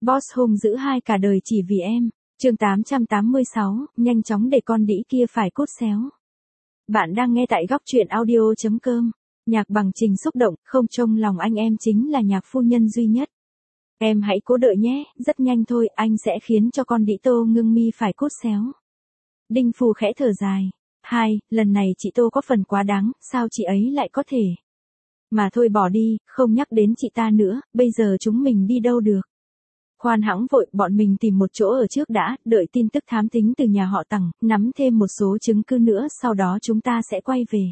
Boss hung dữ hai cả đời chỉ vì em. Chương 886, nhanh chóng để con đĩ kia phải cút xéo. Bạn đang nghe tại góc truyện audio.com. Nhạc Bằng Trình xúc động, không trông lòng anh em chính là nhạc phu nhân duy nhất. Em hãy cố đợi nhé, rất nhanh thôi, anh sẽ khiến cho con đĩ Tô Ngưng Mi phải cút xéo. Đinh Phù khẽ thở dài. Lần này chị Tô có phần quá đáng, sao chị ấy lại có thể. Mà thôi bỏ đi, không nhắc đến chị ta nữa, bây giờ chúng mình đi đâu được. Khoan hãng vội, bọn mình tìm một chỗ ở trước đã, đợi tin tức thám thính từ nhà họ Tằng, nắm thêm một số chứng cứ nữa, sau đó chúng ta sẽ quay về.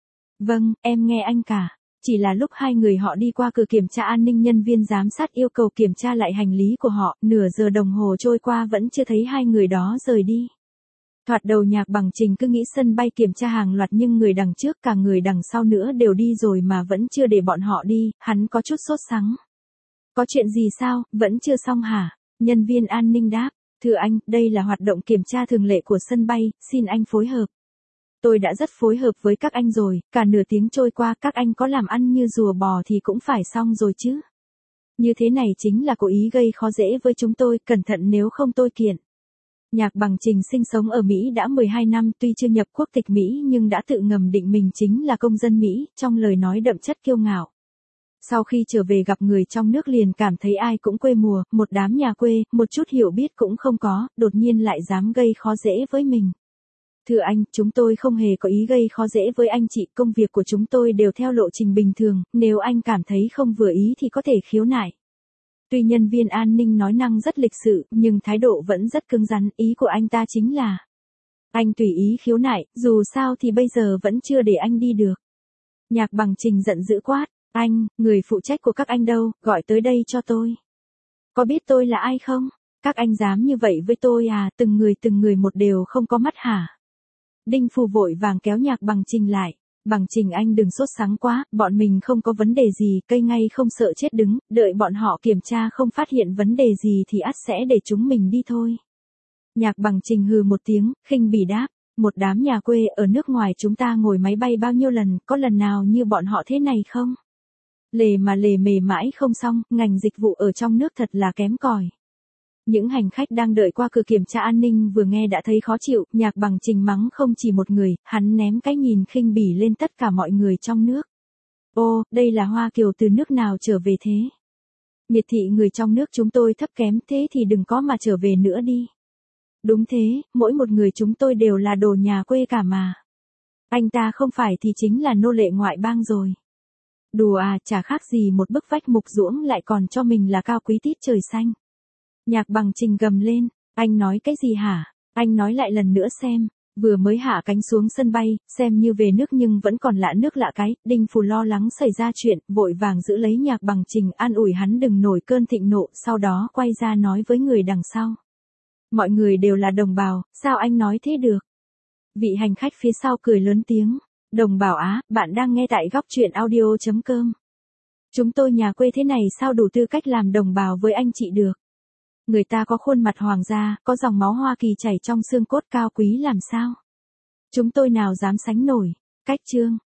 Vâng, em nghe anh cả. Chỉ là lúc hai người họ đi qua cửa kiểm tra an ninh, nhân viên giám sát yêu cầu kiểm tra lại hành lý của họ, nửa giờ đồng hồ trôi qua vẫn chưa thấy hai người đó rời đi. Thoạt đầu Nhạc Bằng Trình cứ nghĩ sân bay kiểm tra hàng loạt, nhưng người đằng trước cả người đằng sau nữa đều đi rồi mà vẫn chưa để bọn họ đi, hắn có chút sốt sắng. Có chuyện gì sao, vẫn chưa xong hả? Nhân viên an ninh đáp, thưa anh, đây là hoạt động kiểm tra thường lệ của sân bay, xin anh phối hợp. Tôi đã rất phối hợp với các anh rồi, cả nửa tiếng trôi qua các anh có làm ăn như rùa bò thì cũng phải xong rồi chứ. Như thế này chính là cố ý gây khó dễ với chúng tôi, cẩn thận nếu không tôi kiện. Nhạc Bằng Trình sinh sống ở Mỹ đã 12 năm, tuy chưa nhập quốc tịch Mỹ nhưng đã tự ngầm định mình chính là công dân Mỹ, trong lời nói đậm chất kiêu ngạo. Sau khi trở về gặp người trong nước liền cảm thấy ai cũng quê mùa, một đám nhà quê, một chút hiểu biết cũng không có, đột nhiên lại dám gây khó dễ với mình. Thưa anh, chúng tôi không hề có ý gây khó dễ với anh chị, công việc của chúng tôi đều theo lộ trình bình thường, nếu anh cảm thấy không vừa ý thì có thể khiếu nại. Tuy nhân viên an ninh nói năng rất lịch sự, nhưng thái độ vẫn rất cứng rắn, ý của anh ta chính là anh tùy ý khiếu nại, dù sao thì bây giờ vẫn chưa để anh đi được. Nhạc Bằng Trình giận dữ quát, anh, người phụ trách của các anh đâu, gọi tới đây cho tôi. Có biết tôi là ai không? Các anh dám như vậy với tôi à, từng người một đều không có mắt hả? Đinh Phù vội vàng kéo Nhạc Bằng Trình lại. Bằng Trình anh đừng sốt sắng quá, bọn mình không có vấn đề gì, cây ngay không sợ chết đứng, đợi bọn họ kiểm tra không phát hiện vấn đề gì thì ắt sẽ để chúng mình đi thôi. Nhạc Bằng Trình hừ một tiếng, khinh bỉ đáp, một đám nhà quê ở nước ngoài chúng ta ngồi máy bay bao nhiêu lần, có lần nào như bọn họ thế này không? Lề mề mãi không xong, ngành dịch vụ ở trong nước thật là kém cỏi. Những hành khách đang đợi qua cửa kiểm tra an ninh vừa nghe đã thấy khó chịu, Nhạc Bằng Trình mắng không chỉ một người, hắn ném cái nhìn khinh bỉ lên tất cả mọi người trong nước. Ô, đây là Hoa Kiều từ nước nào trở về thế? Miệt thị người trong nước chúng tôi thấp kém, thế thì đừng có mà trở về nữa đi. Đúng thế, mỗi một người chúng tôi đều là đồ nhà quê cả mà. Anh ta không phải thì chính là nô lệ ngoại bang rồi. Đùa à, chả khác gì một bức vách mục ruỗng lại còn cho mình là cao quý tít trời xanh. Nhạc Bằng Trình gầm lên, anh nói cái gì hả? Anh nói lại lần nữa xem. Vừa mới hạ cánh xuống sân bay, xem như về nước nhưng vẫn còn lạ nước lạ cái, Đinh Phù lo lắng xảy ra chuyện, vội vàng giữ lấy Nhạc Bằng Trình an ủi hắn đừng nổi cơn thịnh nộ, sau đó quay ra nói với người đằng sau. Mọi người đều là đồng bào, sao anh nói thế được? Vị hành khách phía sau cười lớn tiếng, đồng bào á, bạn đang nghe tại góc truyện audio.com. Chúng tôi nhà quê thế này sao đủ tư cách làm đồng bào với anh chị được? Người ta có khuôn mặt hoàng gia, có dòng máu Hoa Kỳ chảy trong xương cốt cao quý làm sao? Chúng tôi nào dám sánh nổi. Cách chương